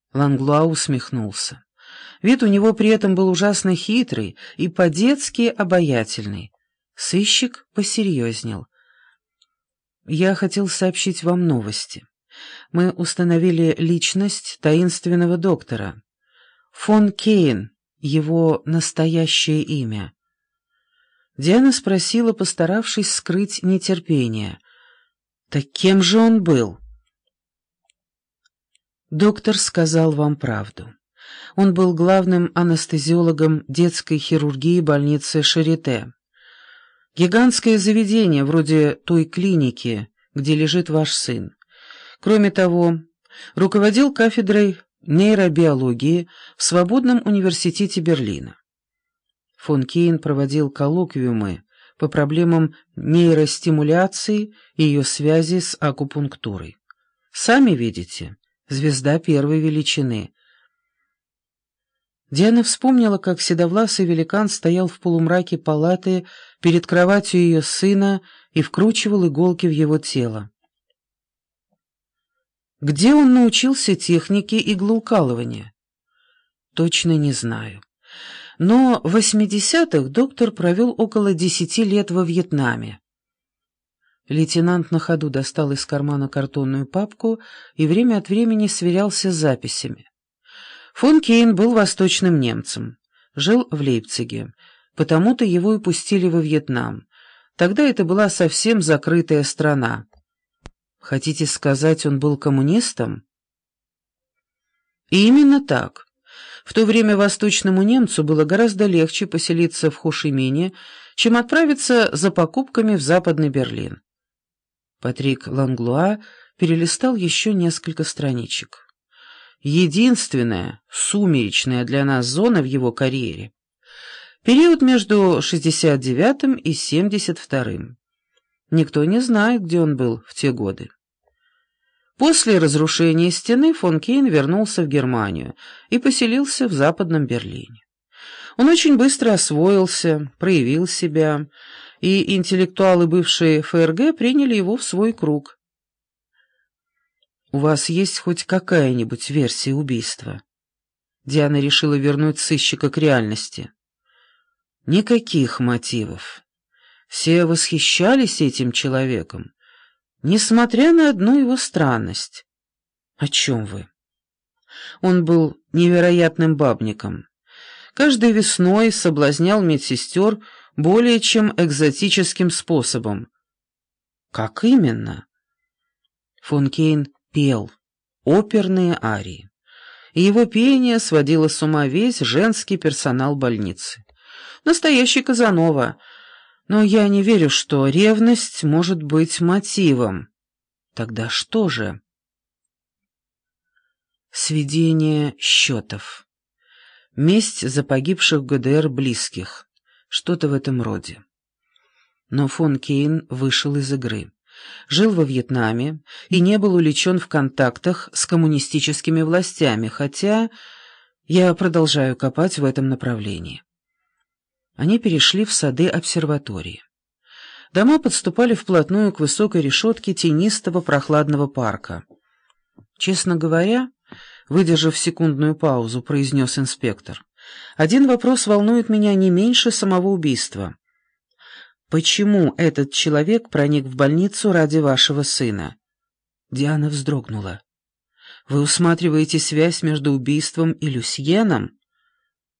Ланглуа усмехнулся. Вид у него при этом был ужасно хитрый и по-детски обаятельный. Сыщик посерьезнел. «Я хотел сообщить вам новости. Мы установили личность таинственного доктора. Фон Кейн, его настоящее имя». Диана спросила, постаравшись скрыть нетерпение. «Так кем же он был?» «Доктор сказал вам правду. Он был главным анестезиологом детской хирургии больницы Шарите. Гигантское заведение, вроде той клиники, где лежит ваш сын. Кроме того, руководил кафедрой нейробиологии в Свободном университете Берлина. Фон Кейн проводил коллоквиумы по проблемам нейростимуляции и ее связи с акупунктурой. Сами видите, звезда первой величины. Диана вспомнила, как седовласый великан стоял в полумраке палаты перед кроватью ее сына и вкручивал иголки в его тело. Где он научился технике иглоукалывания? Точно не знаю. Но в 80-х доктор провел около 10 лет во Вьетнаме. Лейтенант на ходу достал из кармана картонную папку и время от времени сверялся с записями. Фон Кейн был восточным немцем, жил в Лейпциге, потому-то его и пустили во Вьетнам. Тогда это была совсем закрытая страна. Хотите сказать, он был коммунистом? И именно так. В то время восточному немцу было гораздо легче поселиться в Хошимине, чем отправиться за покупками в Западный Берлин. Патрик Ланглуа перелистал еще несколько страничек. Единственная, сумеречная для нас зона в его карьере. Период между 69-м и 72-м. Никто не знает, где он был в те годы. После разрушения стены фон Кейн вернулся в Германию и поселился в Западном Берлине. Он очень быстро освоился, проявил себя, и интеллектуалы бывшей ФРГ приняли его в свой круг. «У вас есть хоть какая-нибудь версия убийства?» Диана решила вернуть сыщика к реальности. «Никаких мотивов. Все восхищались этим человеком, несмотря на одну его странность». «О чем вы?» Он был невероятным бабником. Каждой весной соблазнял медсестер более чем экзотическим способом. «Как именно?» Фон Кейн пел оперные арии, и его пение сводило с ума весь женский персонал больницы. Настоящий Казанова, но я не верю, что ревность может быть мотивом. Тогда что же? Сведение счетов. Месть за погибших в ГДР близких. Что-то в этом роде. Но фон Кейн вышел из игры. Жил во Вьетнаме и не был увлечен в контактах с коммунистическими властями, хотя я продолжаю копать в этом направлении. Они перешли в сады обсерватории. Дома подступали вплотную к высокой решетке тенистого прохладного парка. «Честно говоря, выдержав секундную паузу, произнес инспектор, один вопрос волнует меня не меньше самого убийства. Почему этот человек проник в больницу ради вашего сына?» Диана вздрогнула. «Вы усматриваете связь между убийством и Люсьеном?»